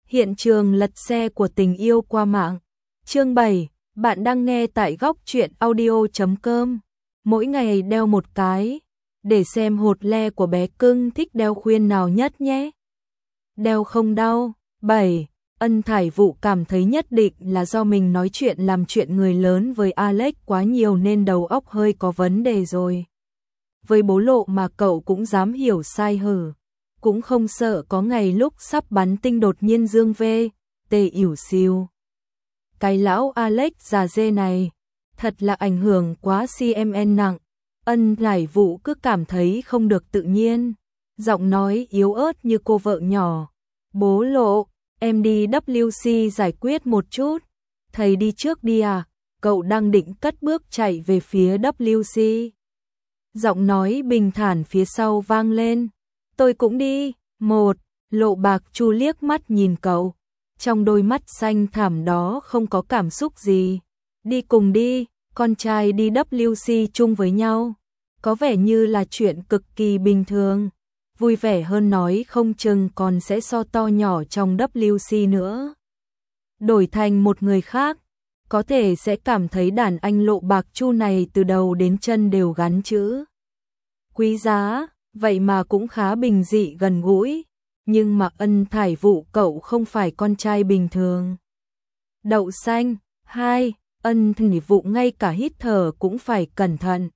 Hiện trường lật xe của tình yêu qua mạng. Chương 7, bạn đang nghe tại góc truyện audio.com. Mỗi ngày đeo một cái, để xem hột le của bé cưng thích đeo khuyên nào nhất nhé. Đeo không đau. 7. Ân Thải Vụ cảm thấy nhất định là do mình nói chuyện làm chuyện người lớn với Alex quá nhiều nên đầu óc hơi có vấn đề rồi. Với bố Lộ mà cậu cũng dám hiểu sai hử. Cũng không sợ có ngày lúc sắp bắn tinh đột nhiên dương vê, tê ỉu xìu. Cái lão Alex già dê này, thật là ảnh hưởng quá CMN nặng. Ân Thải Vụ cứ cảm thấy không được tự nhiên. Giọng nói yếu ớt như cô vợ nhỏ. Bố Lộ, em đi WC giải quyết một chút. Thầy đi trước đi à? Cậu đang định cất bước chạy về phía WC. Giọng nói bình thản phía sau vang lên. Tôi cũng đi. Một, Lộ Bạc Chu liếc mắt nhìn cậu. Trong đôi mắt xanh thẳm đó không có cảm xúc gì. Đi cùng đi, con trai đi WC chung với nhau. Có vẻ như là chuyện cực kỳ bình thường. Vui vẻ hơn nói không chừng còn sẽ so to nhỏ trong WC nữa. Đổi thành một người khác, có thể sẽ cảm thấy đàn anh Lộ Bạc Chu này từ đầu đến chân đều gắn chữ quý giá, vậy mà cũng khá bình dị gần gũi. Nhưng mà Ân Thải Vụ cậu không phải con trai bình thường. Đậu xanh. 2. Ân Thải Vụ ngay cả hít thở cũng phải cẩn thận.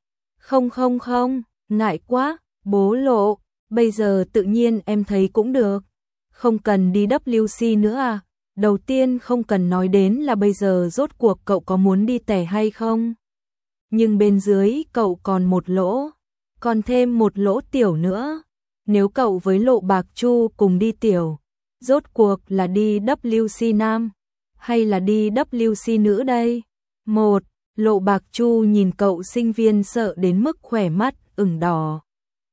Không, ngại quá, bố Lộ, bây giờ tự nhiên em thấy cũng được. Không cần đi WC nữa à? Đầu tiên không cần nói đến là bây giờ rốt cuộc cậu có muốn đi tè hay không? Nhưng bên dưới cậu còn một lỗ, còn thêm một lỗ tiểu nữa. Nếu cậu với Lộ Bạc Chu cùng đi tiểu, rốt cuộc là đi WC nam hay là đi WC nữ đây? Một, Lộ Bạc Chu nhìn cậu sinh viên sợ đến mức khỏe mắt ửng đỏ.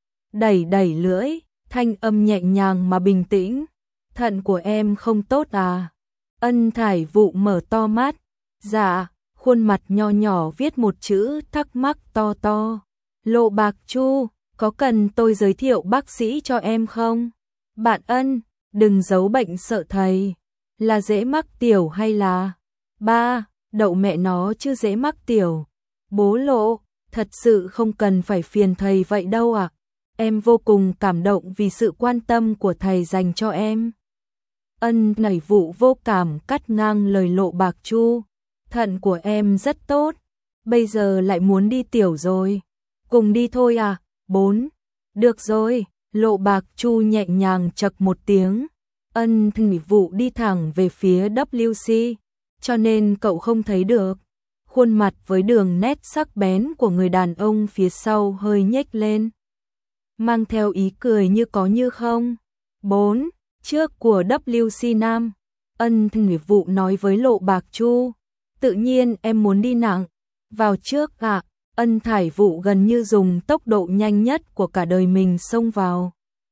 Đẩy lưỡi, thanh âm nhẹ nhàng mà bình tĩnh. Thận của em không tốt à? Ân Thải Vụ mở to mắt. Dạ, khuôn mặt nho nhỏ viết một chữ thắc mắc to to. Lộ Bạc Chu, có cần tôi giới thiệu bác sĩ cho em không? Bạn Ân, đừng giấu bệnh sợ thầy. Là dễ mắc tiểu hay là... Ba, đậu mẹ nó chứ dễ mắc tiểu. Bố Lộ, thật sự không cần phải phiền thầy vậy đâu ạ. Em vô cùng cảm động vì sự quan tâm của thầy dành cho em. Ân Thải Vụ vô cảm cắt ngang lời Lộ Bạc Chu. Thận của em rất tốt, bây giờ lại muốn đi tiểu rồi. Cùng đi thôi à? 4. Được rồi, Lộ Bạc Chu nhẹ nhàng chậc một tiếng. Ân Thải Vụ đi thẳng về phía WC, cho nên cậu không thấy được. Khuôn mặt với đường nét sắc bén của người đàn ông phía sau hơi nhếch lên, mang theo ý cười như có như không. 4. Trước của WC nam, Ân Thải Vụ nói với Lộ Bạc Chu. Tự nhiên em muốn đi nặng. Vào trước ạ. Ân Thải Vụ gần như dùng tốc độ nhanh nhất của cả đời mình xông vào.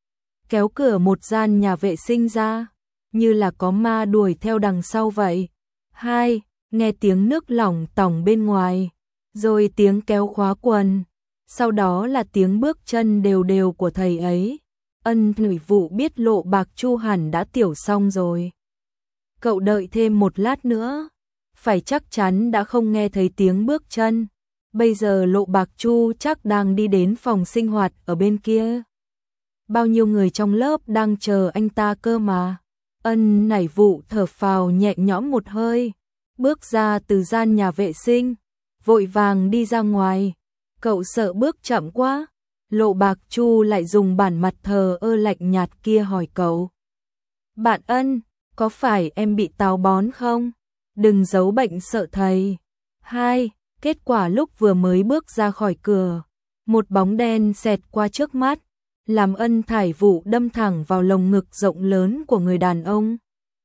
Kéo cửa một gian nhà vệ sinh ra, như là có ma đuổi theo đằng sau vậy. 2. Nghe tiếng nước lỏng tỏng bên ngoài, rồi tiếng kéo khóa quần. Sau đó là tiếng bước chân đều đều của thầy ấy. Ân Thải Vụ biết Lộ Bạc Chu hẳn đã tiểu xong rồi. Cậu đợi thêm một lát nữa, phải chắc chắn đã không nghe thấy tiếng bước chân. Bây giờ Lộ Bạc Chu chắc đang đi đến phòng sinh hoạt ở bên kia. Bao nhiêu người trong lớp đang chờ anh ta cơ mà. Ân Thải Vụ thở phào nhẹ nhõm một hơi, bước ra từ gian nhà vệ sinh, vội vàng đi ra ngoài. Cậu sợ bước chậm quá. Lộ Bạc Chu lại dùng bản mặt thờ ơ lạnh nhạt kia hỏi cậu. Bạn Ân, có phải em bị táo bón không? Đừng giấu bệnh sợ thầy. 2. Kết quả lúc vừa mới bước ra khỏi cửa, một bóng đen xẹt qua trước mắt, làm Ân Thải Vụ đâm thẳng vào lồng ngực rộng lớn của người đàn ông.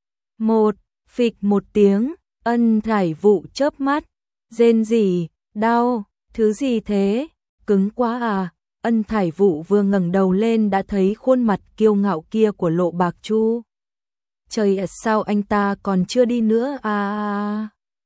Một, phịch một tiếng, Ân Thải Vụ chớp mắt, rên rỉ, đau, thứ gì thế, cứng quá à. Ân Thải Vụ vừa ngẩng đầu lên đã thấy khuôn mặt kiêu ngạo kia của Lộ Bạc Chu. Trời ạ, sao anh ta còn chưa đi nữa à?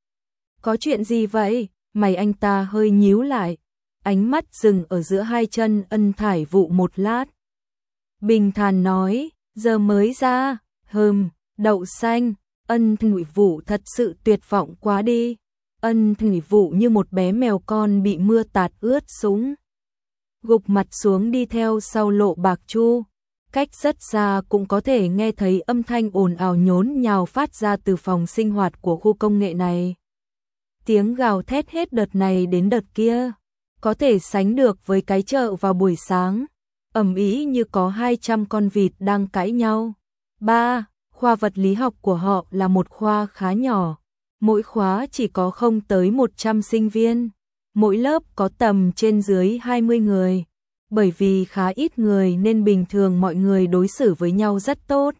Có chuyện gì vậy? Mày anh ta hơi nhíu lại, ánh mắt dừng ở giữa hai chân Ân Thải Vụ một lát. Bình thản nói, giờ mới ra, Đậu xanh, Ân Thủy Vũ thật sự tuyệt vọng quá đi. Ân Thủy Vũ như một bé mèo con bị mưa tạt ướt sũng. Gục mặt xuống đi theo sau Lộ Bạc Chu. Cách rất xa cũng có thể nghe thấy âm thanh ồn ào nhốn nhào phát ra từ phòng sinh hoạt của khu công nghệ này. Tiếng gào thét hết đợt này đến đợt kia, có thể sánh được với cái chợ vào buổi sáng, ầm ĩ như có 200 con vịt đang cãi nhau. 3. Khoa vật lý học của họ là một khoa khá nhỏ, mỗi khóa chỉ có không tới 100 sinh viên, mỗi lớp có tầm trên dưới 20 người. Bởi vì khá ít người nên bình thường mọi người đối xử với nhau rất tốt.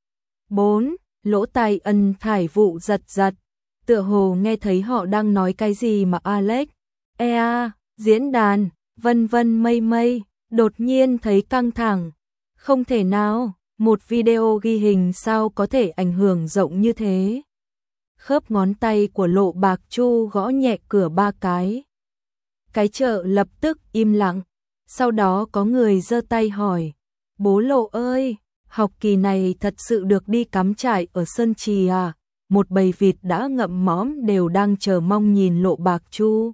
4. Lỗ tai Ân Thải Vũ giật giật, tựa hồ nghe thấy họ đang nói cái gì mà Alex, diễn đàn, vân vân mây mây, đột nhiên thấy căng thẳng. Không thể nào, một video ghi hình sao có thể ảnh hưởng rộng như thế. Khớp ngón tay của Lộ Bạc Chu gõ nhẹ cửa 3 cái. Cái chợ lập tức im lặng. Sau đó có người giơ tay hỏi, bố Lộ ơi, học kỳ này thật sự được đi cắm trại ở Sơn Trì à? Một bầy vịt đã ngậm mõm đều đang chờ mong nhìn Lộ Bạc Chu.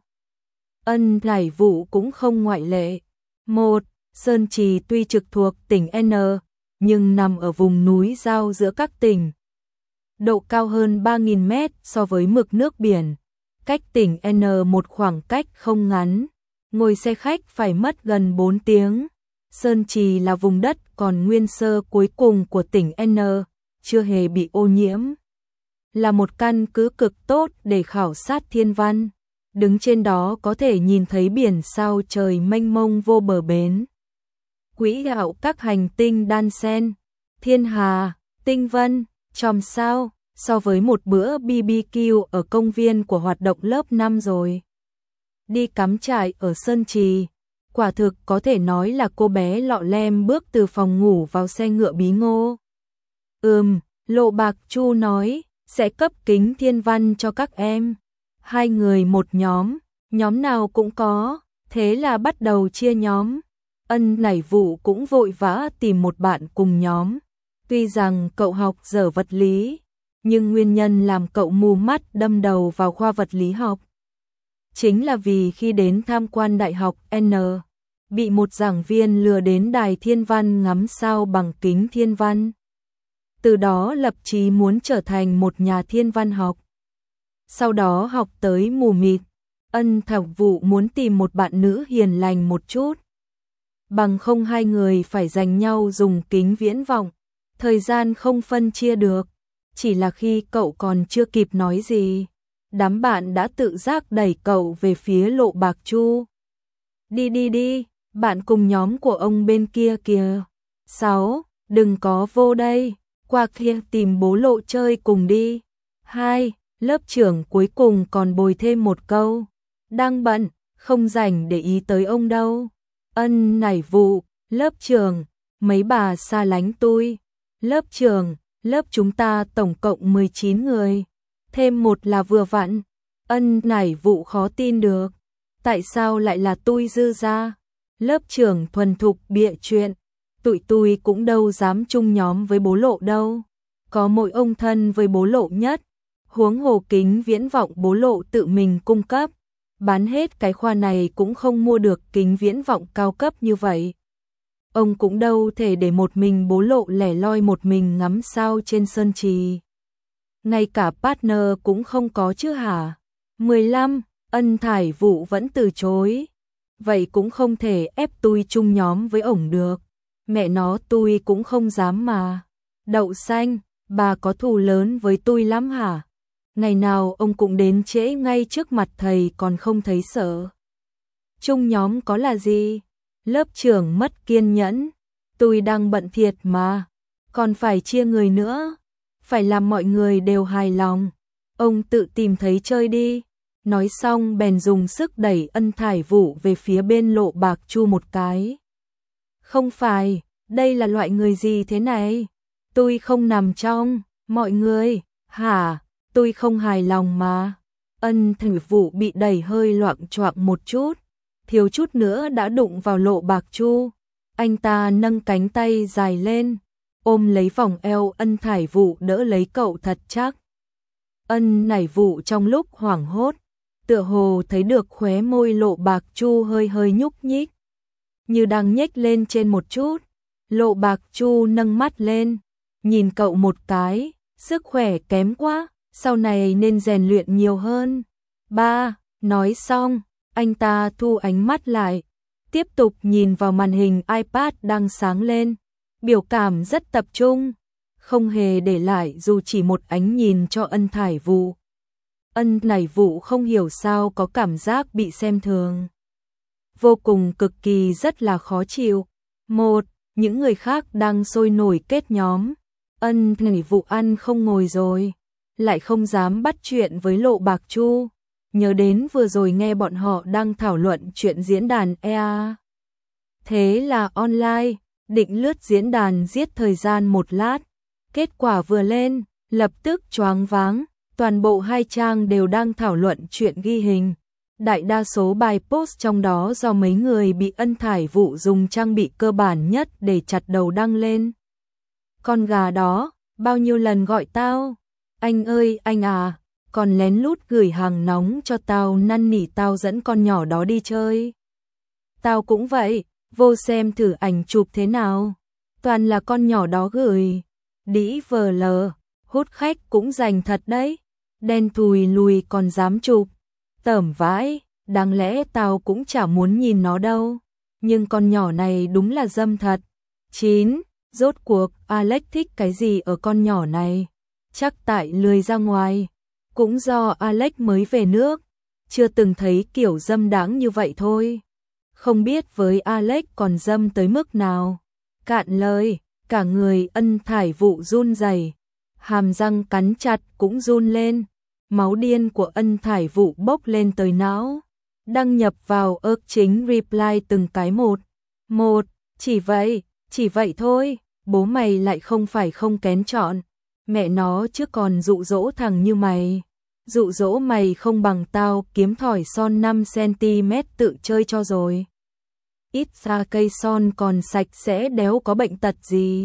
Ân Thải Vũ cũng không ngoại lệ. 1. Sơn Trì tuy trực thuộc tỉnh N, nhưng nằm ở vùng núi giao giữa các tỉnh. Độ cao hơn 3.000 mét so với mực nước biển, cách tỉnh N một khoảng cách không ngắn. Ngồi xe khách phải mất gần 4 tiếng. Sơn Trì là vùng đất còn nguyên sơ cuối cùng của tỉnh N, chưa hề bị ô nhiễm. Là một căn cứ cực tốt để khảo sát thiên văn. Đứng trên đó có thể nhìn thấy biển sao trời mênh mông vô bờ bến. Quỹ đạo các hành tinh đan xen, thiên hà, tinh vân, chòm sao, so với một bữa BBQ ở công viên của hoạt động lớp 5 rồi. Đi cắm trại ở Sơn Trì, quả thực có thể nói là cô bé lọ lem bước từ phòng ngủ vào xe ngựa bí ngô. Lộ Bạc Chu nói, sẽ cấp kính thiên văn cho các em. 2 người một nhóm nào cũng có, thế là bắt đầu chia nhóm. Ân Thải Vũ cũng vội vã tìm một bạn cùng nhóm. Tuy rằng cậu học dở vật lý, nhưng nguyên nhân làm cậu mù mắt đâm đầu vào khoa vật lý học chính là vì khi đến tham quan Đại học N, bị một giảng viên lừa đến đài thiên văn ngắm sao bằng kính thiên văn. Từ đó lập chí muốn trở thành một nhà thiên văn học. Sau đó học tới mù mịt, Ân Thải Vũ muốn tìm một bạn nữ hiền lành một chút. Bằng không 2 người phải giành nhau dùng kính viễn vọng, thời gian không phân chia được. Chỉ là khi cậu còn chưa kịp nói gì, đám bạn đã tự giác đẩy cậu về phía Lộ Bạc Chu. Đi, bạn cùng nhóm của ông bên kia kìa. 6. Đừng có vô đây, qua kia tìm bố Lộ chơi cùng đi. 2. Lớp trưởng cuối cùng còn bồi thêm một câu, đang bận, không rảnh để ý tới ông đâu. Ân Thải Vũ, lớp trưởng, mấy bà xa lánh tôi. Lớp trưởng, lớp chúng ta tổng cộng 19 người, thêm một là vừa vặn. Ân Thải Vũ khó tin được, tại sao lại là tôi dư ra? Lớp trưởng thuần thục bịa chuyện, tụi tôi cũng đâu dám chung nhóm với bố Lộ đâu, có mỗi ông thân với bố Lộ nhất, huống hồ kính viễn vọng bố Lộ tự mình cung cấp, bán hết cái khoa này cũng không mua được kính viễn vọng cao cấp như vậy. Ông cũng đâu thể để một mình bố Lộ lẻ loi một mình ngắm sao trên Sơn Trì. Ngay cả partner cũng không có chứ hả? 15. Ân Thải Vũ vẫn từ chối. Vậy cũng không thể ép tôi chung nhóm với ổng được. Mẹ nó tôi cũng không dám mà. Đậu xanh, bà có thù lớn với tôi lắm hả? Ngày nào ông cũng đến trễ ngay trước mặt thầy còn không thấy sợ. Chung nhóm có là gì? Lớp trưởng mất kiên nhẫn. Tôi đang bận thiệt mà. Còn phải chia người nữa. Phải làm mọi người đều hài lòng. Ông tự tìm thấy chơi đi. Nói xong bèn dùng sức đẩy Ân Thải Vũ về phía bên Lộ Bạc Chu một cái. Không phải, đây là loại người gì thế này? Tôi không nằm trong, mọi người, hả? Tôi không hài lòng mà. Ân Thải Vũ bị đẩy hơi loạng choạng một chút, thiếu chút nữa đã đụng vào Lộ Bạc Chu. Anh ta nâng cánh tay dài lên, ôm lấy vòng eo Ân Thải Vũ đỡ lấy cậu thật chắc. Ân Thải Vũ trong lúc hoảng hốt, tựa hồ thấy được khóe môi Lộ Bạc Chu hơi hơi nhúc nhích, như đang nhếch lên trên một chút. Lộ Bạc Chu nâng mắt lên, nhìn cậu một cái, sức khỏe kém quá, sau này nên rèn luyện nhiều hơn. Ba, nói xong, anh ta thu ánh mắt lại, tiếp tục nhìn vào màn hình iPad đang sáng lên, biểu cảm rất tập trung, không hề để lại dù chỉ một ánh nhìn cho Ân Thải Vũ. Ân Thải Vũ không hiểu sao có cảm giác bị xem thường, vô cùng cực kỳ rất là khó chịu. Một, những người khác đang sôi nổi kết nhóm, Ân Thải Vũ ăn không ngồi rồi, lại không dám bắt chuyện với Lộ Bạc Chu, nhớ đến vừa rồi nghe bọn họ đang thảo luận chuyện diễn đàn EA. Thế là online, định lướt diễn đàn giết thời gian một lát, kết quả vừa lên, lập tức choáng váng, toàn bộ hai trang đều đang thảo luận chuyện ghi hình. Đại đa số bài post trong đó do mấy người bị Ân Thải Vũ dùng trang bị cơ bản nhất để chặt đầu đăng lên. Con gà đó, bao nhiêu lần gọi tao? Anh ơi anh à, còn lén lút gửi hàng nóng cho tao năn nỉ tao dẫn con nhỏ đó đi chơi. Tao cũng vậy, vô xem thử ảnh chụp thế nào. Toàn là con nhỏ đó gửi. Đĩ vờ lờ, hút khách cũng dành thật đấy. Đen thùi lùi còn dám chụp. Tởm vãi, đáng lẽ tao cũng chả muốn nhìn nó đâu. Nhưng con nhỏ này đúng là dâm thật. 9. Rốt cuộc Alex thích cái gì ở con nhỏ này? Chắc tại lười ra ngoài. Cũng do Alex mới về nước, chưa từng thấy kiểu dâm đáng như vậy thôi. Không biết với Alex còn dâm tới mức nào. Cạn lời, cả người Ân Thải Vũ run rẩy, hàm răng cắn chặt cũng run lên. Máu điên của Ân Thải Vũ bốc lên tới não. Đăng nhập vào ức chính reply từng cái một. Một, chỉ vậy thôi, bố mày lại không phải không kén chọn. Mẹ nó chứ còn dụ dỗ thằng như mày. Dụ dỗ mày không bằng tao kiếm thỏi son 5cm tự chơi cho rồi. Ít ra cây son còn sạch sẽ đéo có bệnh tật gì.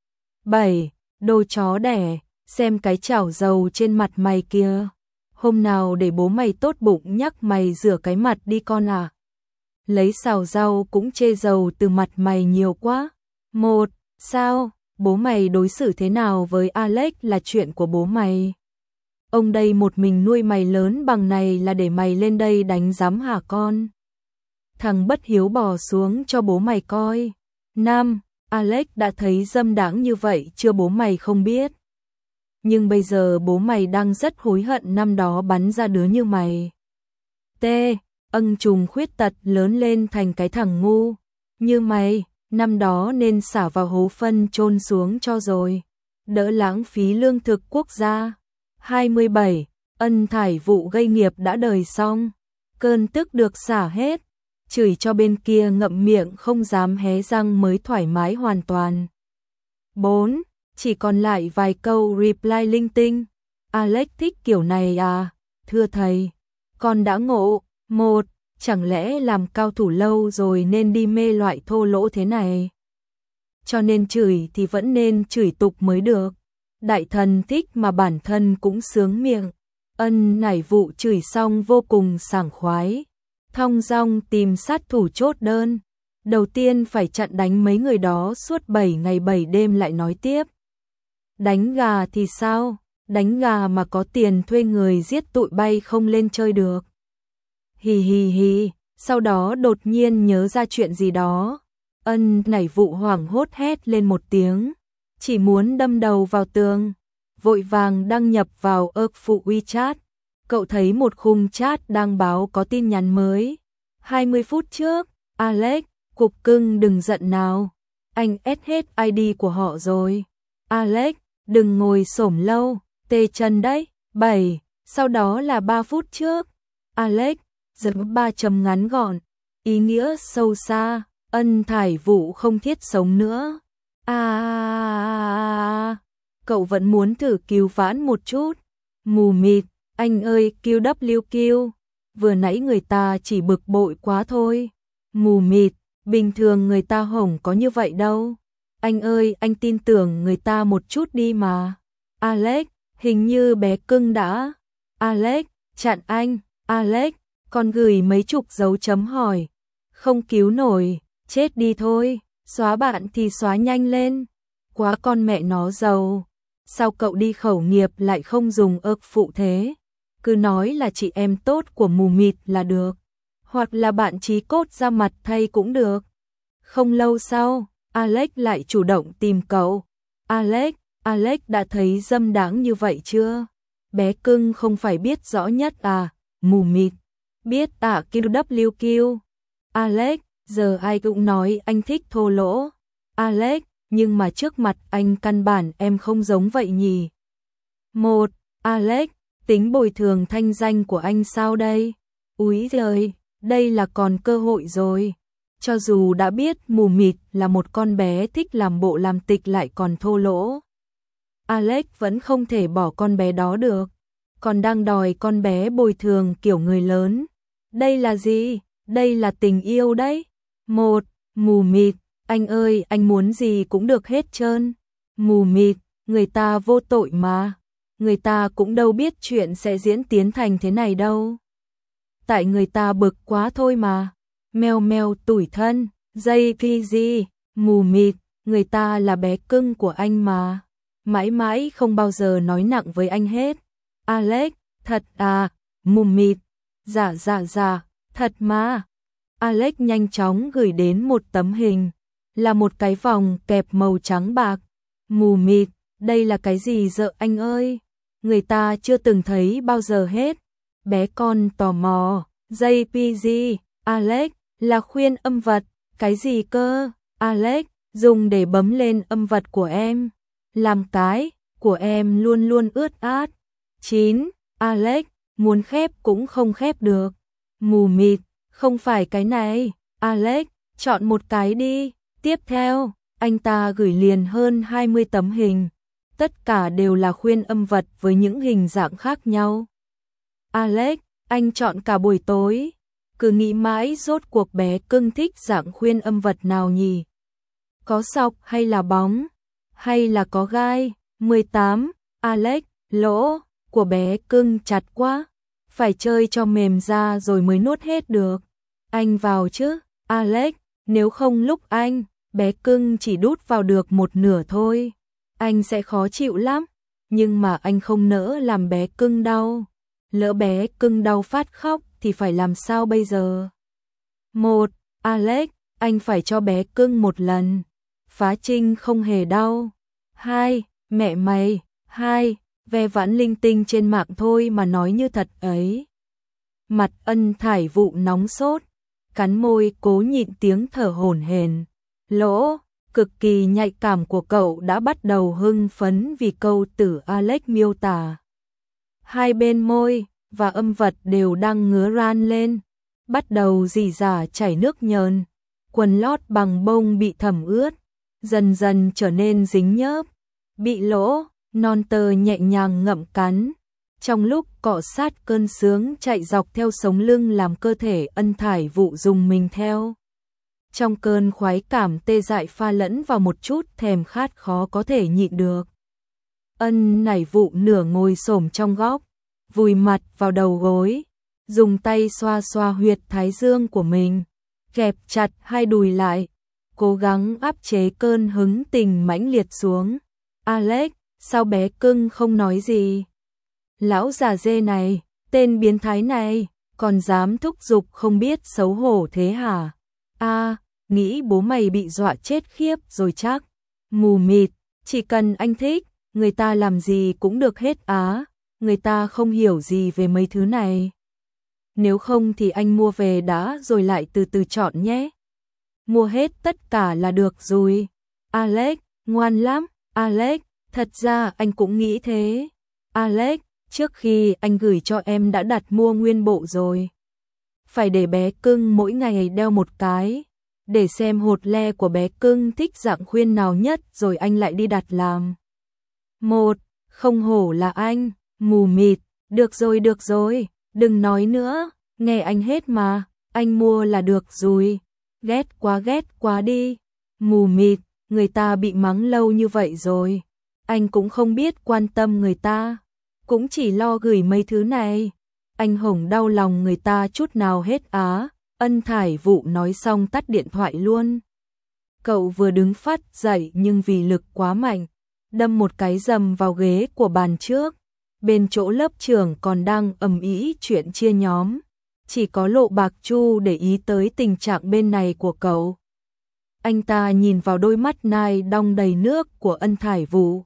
7. Đồ chó đẻ, xem cái chảo dầu trên mặt mày kia. Hôm nào để bố mày tốt bụng nhắc mày rửa cái mặt đi con à. Lấy xào rau cũng chê dầu từ mặt mày nhiều quá. Một, sao, bố mày đối xử thế nào với Alex là chuyện của bố mày. Ông đây một mình nuôi mày lớn bằng này là để mày lên đây đánh giám hả con. Thằng bất hiếu bò xuống cho bố mày coi. 5. Alex đã thấy dâm đãng như vậy chưa bố mày không biết. Nhưng bây giờ bố mày đang rất hối hận năm đó bắn ra đứa như mày. T. Ân trùng khuyết tật lớn lên thành cái thằng ngu. Như mày, năm đó nên xả vào hố phân chôn xuống cho rồi. Đỡ lãng phí lương thực quốc gia. 27. Ân Thải Vũ gây nghiệp đã đời xong. Cơn tức được xả hết. Chửi cho bên kia ngậm miệng không dám hé răng mới thoải mái hoàn toàn. 4. Chỉ còn lại vài câu reply linh tinh. Alex thích kiểu này à? Thưa thầy, con đã ngộ. 1. Chẳng lẽ làm cao thủ lâu rồi nên đi mê loại thô lỗ thế này? Cho nên chửi thì vẫn nên chửi tục mới được. Đại thần thích mà bản thân cũng sướng miệng. Ân Thải Vũ chửi xong vô cùng sảng khoái. Thong dong tìm sát thủ chốt đơn. Đầu tiên phải chặn đánh mấy người đó suốt 7 ngày 7 đêm lại nói tiếp. Đánh gà thì sao? Đánh gà mà có tiền thuê người giết tụi bay không lên chơi được. Hì hì hì, sau đó đột nhiên nhớ ra chuyện gì đó. Ân Thải Vũ hoảng hốt hét lên một tiếng. Chỉ muốn đâm đầu vào tường. Vội vàng đăng nhập vào ức phụ WeChat. Cậu thấy một khung chat đang báo có tin nhắn mới. 20 phút trước, Alex, cục cưng đừng giận nào. Anh ép hết ID của họ rồi. Alex, đừng ngồi xổm lâu, tê chân đấy. 7. Sau đó là 3 phút trước. Alex, giật 3 chấm ngắn gọn. Ý nghĩa sâu xa, Ân Thải Vũ không thiết sống nữa. Cậu vẫn muốn thử cứu vãn một chút. Mù mịt, anh ơi QWQ. Vừa nãy người ta chỉ bực bội quá thôi. Mù mịt, bình thường người ta hổng có như vậy đâu. Anh ơi, anh tin tưởng người ta một chút đi mà. Alex, hình như bé cưng đã. Alex, chặn anh. Alex, còn gửi mấy chục dấu chấm hỏi. Không cứu nổi, chết đi thôi. Xóa bạn thì xóa nhanh lên. Quá con mẹ nó giàu. Sao cậu đi khẩu nghiệp lại không dùng ơ phụ thế? Cứ nói là chị em tốt của mù mịt là được. Hoặc là bạn chí cốt ra mặt thay cũng được. Không lâu sau, Alex lại chủ động tìm cậu. Alex đã thấy dâm đáng như vậy chưa? Bé cưng không phải biết rõ nhất à? Mù mịt. Biết à QWQ. Alex, giờ ai cũng nói anh thích thô lỗ. Alex, nhưng mà trước mặt anh căn bản em không giống vậy nhỉ? Alex, tính bồi thường thanh danh của anh sao đây? Úi giời, đây là còn cơ hội rồi. Cho dù đã biết mù mịt là một con bé thích làm bộ làm tịch lại còn thô lỗ. Alex vẫn không thể bỏ con bé đó được. Còn đang đòi con bé bồi thường kiểu người lớn. Đây là gì? Đây là tình yêu đấy. Mù mịt, anh ơi, anh muốn gì cũng được hết trơn. Mù mịt, người ta vô tội mà. Người ta cũng đâu biết chuyện sẽ diễn tiến thành thế này đâu. Tại người ta bực quá thôi mà. Meo tủi thân, JPG, mù mịt, người ta là bé cưng của anh mà. Mãi mãi không bao giờ nói nặng với anh hết. Alex, thật à, mù mịt, dạ, thật mà. Alex nhanh chóng gửi đến một tấm hình, là một cái vòng kẹp màu trắng bạc. Mù mịt, đây là cái gì dợ anh ơi? Người ta chưa từng thấy bao giờ hết. Bé con tò mò, JPG, Alex, là khuyên âm vật, cái gì cơ? Alex, dùng để bấm lên âm vật của em. Làm cái, của em luôn luôn ướt át. 9. Alex, muốn khép cũng không khép được. Mù mịt, không phải cái này. Alex, chọn một cái đi. Tiếp theo, anh ta gửi liền hơn 20 tấm hình. Tất cả đều là khuyên âm vật với những hình dạng khác nhau. Alex, anh chọn cả buổi tối. Cứ nghĩ mãi rốt cuộc bé cưng thích dạng khuyên âm vật nào nhỉ? Có sọc hay là bóng? Hay là có gai? 18. Alex, lỗ của bé cưng chặt quá. Phải chơi cho mềm ra rồi mới nuốt hết được. Anh vào chứ? Alex, nếu không lúc anh, bé cưng chỉ đút vào được một nửa thôi. Anh sẽ khó chịu lắm. Nhưng mà anh không nỡ làm bé cưng đau. Lỡ bé cưng đau phát khóc thì phải làm sao bây giờ? Alex, anh phải cho bé cưng một lần. Phá trinh không hề đau. 2. Mẹ mày. 2. Ve vãn linh tinh trên mạng thôi mà nói như thật ấy. Mặt Ân Thải Vụ nóng sốt, cắn môi cố nhịn tiếng thở hổn hển. Lỗ cực kỳ nhạy cảm của cậu đã bắt đầu hưng phấn vì câu từ Alex miêu tả. Hai bên môi và âm vật đều đang ngứa ran lên, bắt đầu rỉ rả chảy nước nhờn. Quần lót bằng bông bị thẩm ướt, dần dần trở nên dính nhớp. Bị lỗ, non tơ nhẹ nhàng ngậm cắn. Trong lúc cọ sát cơn sướng chạy dọc theo sống lưng làm cơ thể Ân Thải Vụ rùng mình theo. Trong cơn khoái cảm tê dại pha lẫn vào một chút thèm khát khó có thể nhịn được. Ân Thải Vụ nửa ngồi xổm trong góc, vùi mặt vào đầu gối, dùng tay xoa xoa huyệt thái dương của mình, kẹp chặt hai đùi lại, cố gắng áp chế cơn hứng tình mãnh liệt xuống. Alex, sao bé cưng không nói gì? Lão già dê này, tên biến thái này, còn dám thúc giục không biết xấu hổ thế hả? Nghĩ bố mày bị dọa chết khiếp rồi chắc. Mù mịt, chỉ cần anh thích, người ta làm gì cũng được hết á. Người ta không hiểu gì về mấy thứ này. Nếu không thì anh mua về đã rồi lại từ từ chọn nhé. Mua hết tất cả là được rồi. Alex, ngoan lắm. Alex, thật ra anh cũng nghĩ thế. Alex, trước khi anh gửi cho em đã đặt mua nguyên bộ rồi. Phải để bé cưng mỗi ngày đeo một cái, để xem hột le của bé cưng thích dạng khuyên nào nhất rồi anh lại đi đặt làm. Không hổ là anh, mù mịt, được rồi, đừng nói nữa, nghe anh hết mà, anh mua là được rồi. Ghét quá đi. Mù mịt, người ta bị mắng lâu như vậy rồi, anh cũng không biết quan tâm người ta, cũng chỉ lo gửi mấy thứ này. Anh Hồng đau lòng người ta chút nào hết á. Ân Thải Vụ nói xong tắt điện thoại luôn. Cậu vừa đứng phát dậy nhưng vì lực quá mạnh, đâm một cái rầm vào ghế của bàn trước. Bên chỗ lớp trưởng còn đang ầm ĩ chuyện chia nhóm, chỉ có Lộ Bạc Chu để ý tới tình trạng bên này của cậu. Anh ta nhìn vào đôi mắt nai đong đầy nước của Ân Thải Vụ.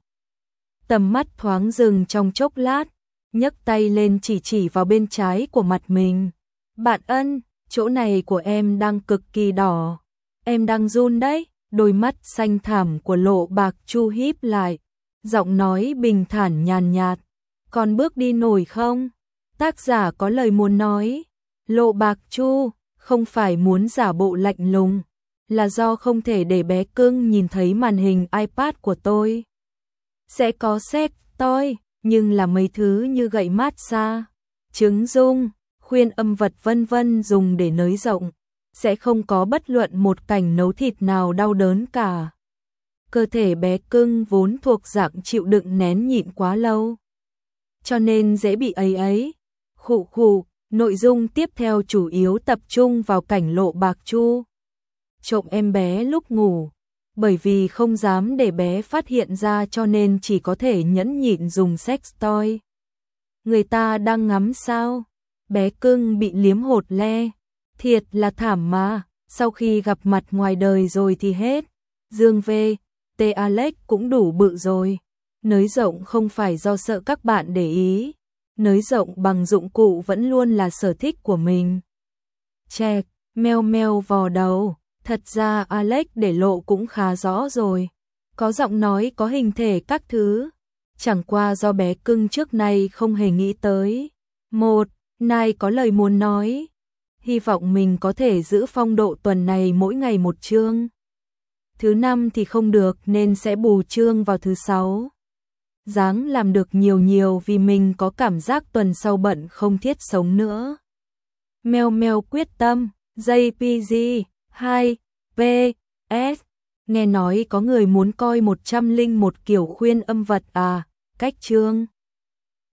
Tầm mắt thoáng dừng trong chốc lát, nhấc tay lên chỉ vào bên trái của mặt mình. Bạn Ân, chỗ này của em đang cực kỳ đỏ. Em đang run đấy. Đôi mắt xanh thẳm của Lộ Bạc Chu híp lại, giọng nói bình thản nhàn nhạt. Còn bước đi nổi không? Tác giả có lời muốn nói. Lộ Bạc Chu không phải muốn giả bộ lạnh lùng, là do không thể để bé cưng nhìn thấy màn hình iPad của tôi. Sẽ có sex toy, nhưng là mấy thứ như gậy massage, trứng dung, khuyên âm vật vân vân dùng để nới rộng. Sẽ không có bất luận một cảnh nấu thịt nào đau đớn cả. Cơ thể bé cưng vốn thuộc dạng chịu đựng nén nhịn quá lâu, cho nên dễ bị ấy. Khụ khụ, nội dung tiếp theo chủ yếu tập trung vào cảnh Lộ Bạc Chu trộm em bé lúc ngủ, bởi vì không dám để bé phát hiện ra cho nên chỉ có thể nhẫn nhịn dùng sex toy. Người ta đang ngắm sao? Bé cưng bị liếm hột le. Thiệt là thảm mà, sau khi gặp mặt ngoài đời rồi thì hết. Dương V, T Alex cũng đủ bự rồi. Nới rộng không phải do sợ các bạn để ý. Nới rộng bằng dụng cụ vẫn luôn là sở thích của mình. Chẹc, meo meo vò đầu. Thật ra Alex để lộ cũng khá rõ rồi. Có giọng nói, có hình thể các thứ. Chẳng qua do bé cưng trước nay không hề nghĩ tới. Một, Nai có lời muốn nói. Hy vọng mình có thể giữ phong độ tuần này mỗi ngày một chương. Thứ năm thì không được nên sẽ bù chương vào thứ sáu. Ráng làm được nhiều vì mình có cảm giác tuần sau bận không thiết sống nữa. Meo meo quyết tâm. JPG 2 PS. Nghe nói có người muốn coi 101 kiểu khuyên âm vật à, cách chương.